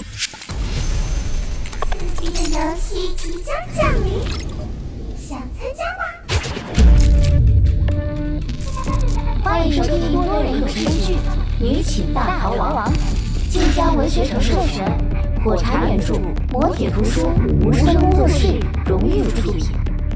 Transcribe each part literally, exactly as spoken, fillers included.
刺激的游戏即将降临，想参加吗？欢迎收听多人有声剧《女寝大逃亡》，晋江文学城授权，火柴原著，磨铁图书，无声工作室荣誉出品。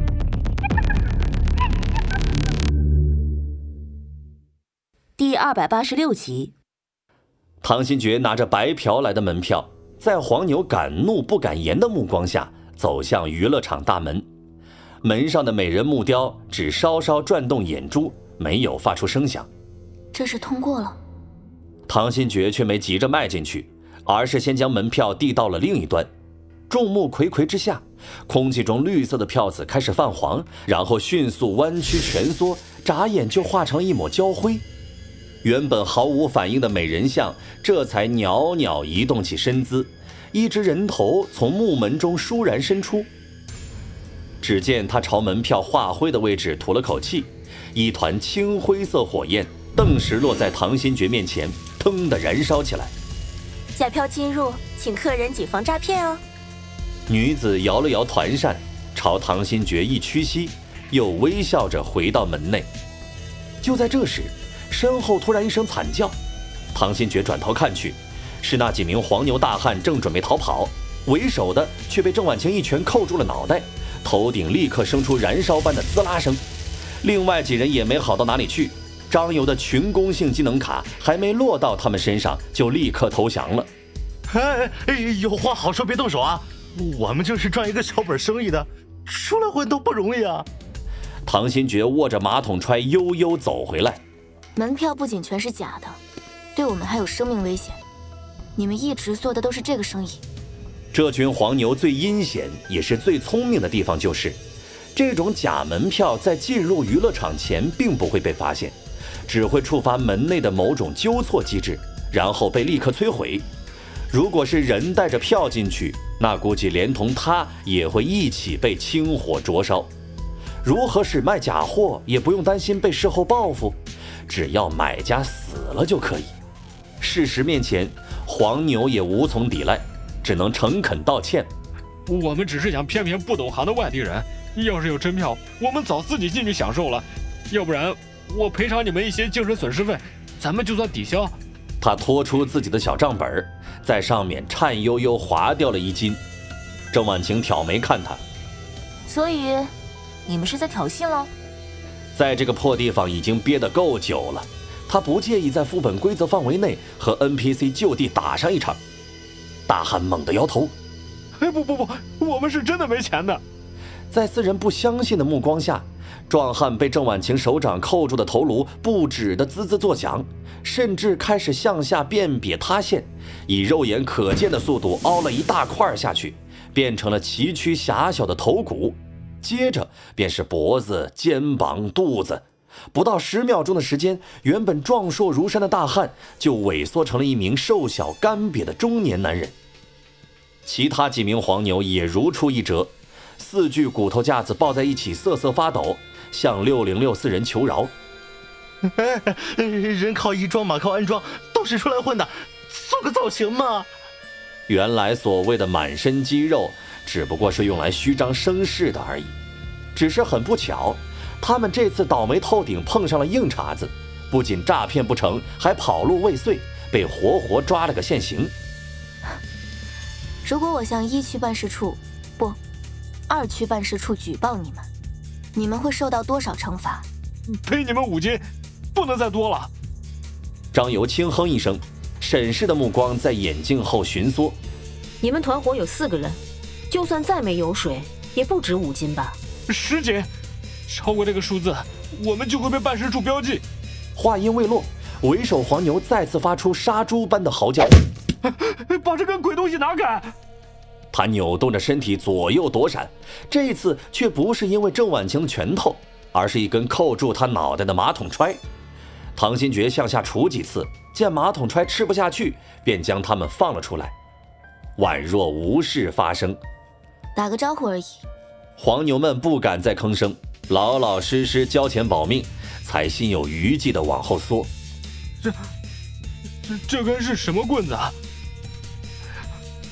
第二百八十六集。 唐新觉拿着白嫖来的门票，在黄牛敢怒不敢言的目光下走向娱乐场大门。门上的美人木雕只稍稍转动眼珠，没有发出声响。 这是通过了。 唐新觉却没急着迈进去，而是先将门票递到了另一端。众目睽睽之下，空气中绿色的票子开始泛黄，然后迅速弯曲蜷缩，眨眼就化成一抹焦灰。原本毫无反应的美人像这才袅袅移动起身姿，一只人头从木门中倏然伸出。只见他朝门票化灰的位置吐了口气，一团青灰色火焰顿时落在唐新觉面前，腾地燃烧起来。 假票进入，请客人谨防诈骗哦。 女子摇了摇团扇，朝唐新觉一屈膝，又微笑着回到门内。就在这时，身后突然一声惨叫，唐新觉转头看去，是那几名黄牛大汉正准备逃跑，为首的却被郑婉晴一拳扣住了脑袋，头顶立刻生出燃烧般的滋啦声。另外几人也没好到哪里去，张游的群攻性技能卡还没落到他们身上，就立刻投降了。 哎哎，有话好说，别动手啊！我们就是赚一个小本生意的，出来混都不容易啊！ 唐新觉握着马桶揣悠悠走回来。 门票不仅全是假的，对我们还有生命危险。你们一直做的都是这个生意。 这群黄牛最阴险也是最聪明的地方就是，这种假门票在进入娱乐场前并不会被发现，只会触发门内的某种纠错机制，然后被立刻摧毁。如果是人带着票进去，那估计连同他也会一起被清火灼烧。如何使卖假货也不用担心被事后报复，只要买家死了就可以。事实面前，黄牛也无从抵赖，只能诚恳道歉。 我们只是想骗骗不懂行的外地人，要是有真票，我们早自己进去享受了。要不然，我赔偿你们一些精神损失费，咱们就算抵消。 他拖出自己的小账本，在上面颤悠悠划掉了一金。郑婉晴挑眉看他， 所以你们是在挑衅喽？ 在这个破地方已经憋得够久了，他不介意在副本规则范围内和 N P C 就地打上一场。大汉猛地摇头， 哎，不不不，我们是真的没钱的。 在四人不相信的目光下，壮汉被郑婉晴手掌扣住的头颅不止地滋滋作响，甚至开始向下变瘪塌陷，以肉眼可见的速度凹了一大块下去，变成了崎岖狭小的头骨。接着便是脖子、肩膀、肚子，不到十秒钟的时间，原本壮硕如山的大汉就萎缩成了一名瘦小干瘪的中年男人。其他几名黄牛也如出一辙，四具骨头架子抱在一起瑟瑟发抖，向六零六四人求饶。 人靠衣装，马靠鞍装，都是出来混的，做个造型嘛。 原来所谓的满身肌肉只不过是用来虚张声势的而已。只是很不巧，他们这次倒霉透顶碰上了硬茬子，不仅诈骗不成，还跑路未遂，被活活抓了个现行。 如果我向一区办事处不二区办事处举报你们，你们会受到多少惩罚？ 赔你们五金，不能再多了。 张游轻哼一声，审视的目光在眼镜后寻缩。 你们团伙有四个人，就算再没油水，也不止五斤吧？ 十斤，超过这个数字，我们就会被办事处标记。 话音未落，为首黄牛再次发出杀猪般的嚎叫， 把这个鬼东西拿开！ 他扭动着身体左右躲闪，这一次却不是因为郑婉晴的拳头，而是一根扣住他脑袋的马桶揣。唐新觉向下杵几次，见马桶揣吃不下去，便将他们放了出来，宛若无事发生。 打个招呼而已。 黄牛们不敢再吭声，老老实实交钱保命，才心有余悸地往后缩。 这这这根是什么棍子啊？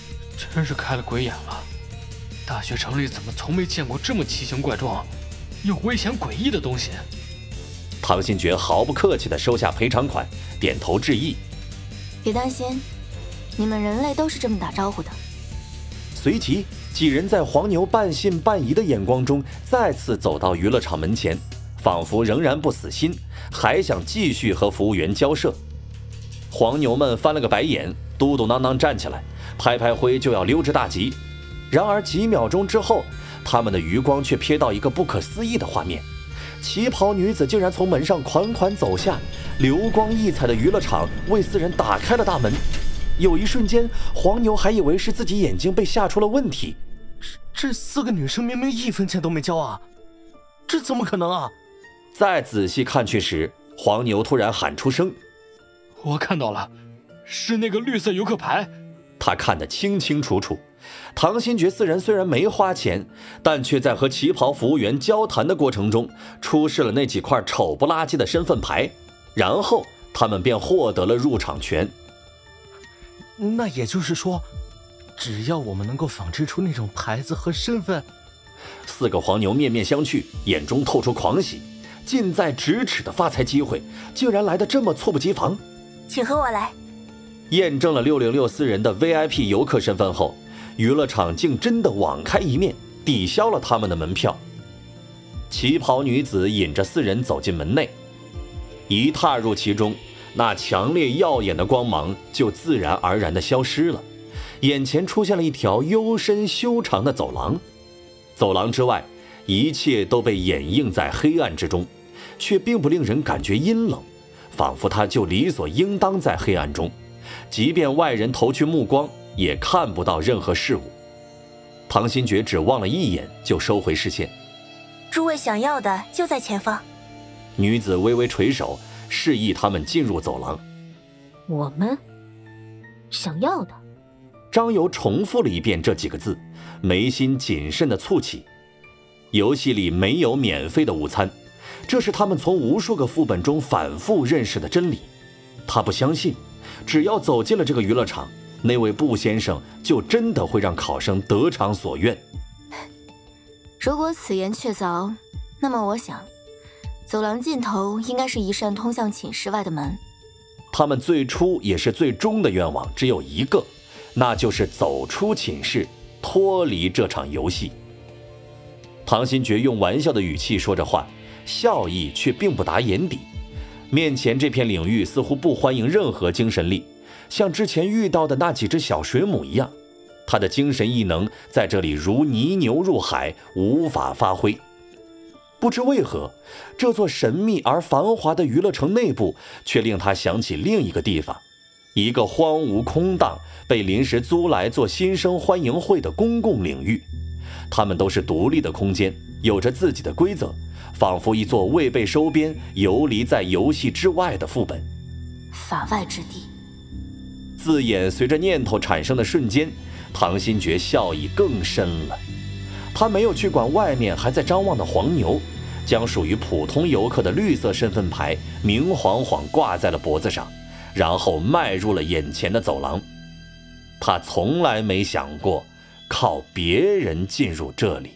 真是开了鬼眼了。大学城里怎么从没见过这么奇形怪状又危险诡异的东西？ 唐新觉毫不客气地收下赔偿款，点头致意。 别担心，你们人类都是这么打招呼的。 随即，几人在黄牛半信半疑的眼光中，再次走到娱乐场门前，仿佛仍然不死心，还想继续和服务员交涉。黄牛们翻了个白眼，嘟嘟囔囔站起来，拍拍灰就要溜之大吉。然而几秒钟之后，他们的余光却瞥到一个不可思议的画面：旗袍女子竟然从门上款款走下，流光溢彩的娱乐场为四人打开了大门。有一瞬间，黄牛还以为是自己眼睛被吓出了问题。 这四个女生明明一分钱都没交啊，这怎么可能啊？ 再仔细看去时，黄牛突然喊出声： 我看到了，是那个绿色游客牌。 他看得清清楚楚。唐新觉四人虽然没花钱，但却在和旗袍服务员交谈的过程中出示了那几块丑不拉几的身份牌，然后他们便获得了入场权。 那也就是说，只要我们能够仿制出那种牌子和身份…… 四个黄牛面面相觑，眼中透出狂喜，近在咫尺的发财机会竟然来得这么猝不及防。 请和我来。 验证了六零六四人的 V I P 游客身份后，娱乐场竟真的网开一面，抵消了他们的门票。旗袍女子引着四人走进门内，一踏入其中，那强烈耀眼的光芒就自然而然地消失了，眼前出现了一条幽深修长的走廊。走廊之外，一切都被掩映在黑暗之中，却并不令人感觉阴冷，仿佛它就理所应当在黑暗中，即便外人投去目光，也看不到任何事物。唐新觉只望了一眼就收回视线。 诸位想要的就在前方。 女子微微垂手，示意他们进入走廊。 我们想要的。 张游重复了一遍这几个字，眉心谨慎地蹙起。游戏里没有免费的午餐，这是他们从无数个副本中反复认识的真理。他不相信，只要走进了这个娱乐场，那位布先生就真的会让考生得偿所愿。 如果此言确凿，那么我想，走廊尽头应该是一扇通向寝室外的门。 他们最初也是最终的愿望只有一个，那就是走出寝室，脱离这场游戏。唐新觉用玩笑的语气说着话，笑意却并不达眼底。面前这片领域似乎不欢迎任何精神力，像之前遇到的那几只小水母一样，他的精神异能在这里如泥牛入海，无法发挥。不知为何，这座神秘而繁华的娱乐城内部却令他想起另一个地方，一个荒芜空荡、被临时租来做新生欢迎会的公共领域。它们都是独立的空间，有着自己的规则，仿佛一座未被收编、游离在游戏之外的副本。 法外之地。 字眼随着念头产生的瞬间，唐新觉笑意更深了。他没有去管外面还在张望的黄牛，将属于普通游客的绿色身份牌明晃晃挂在了脖子上，然后迈入了眼前的走廊。他从来没想过靠别人进入这里。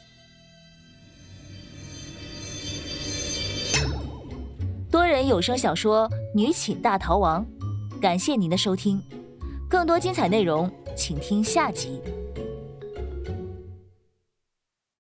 多人有声小说《女寝大逃亡》，感谢您的收听，更多精彩内容请听下集。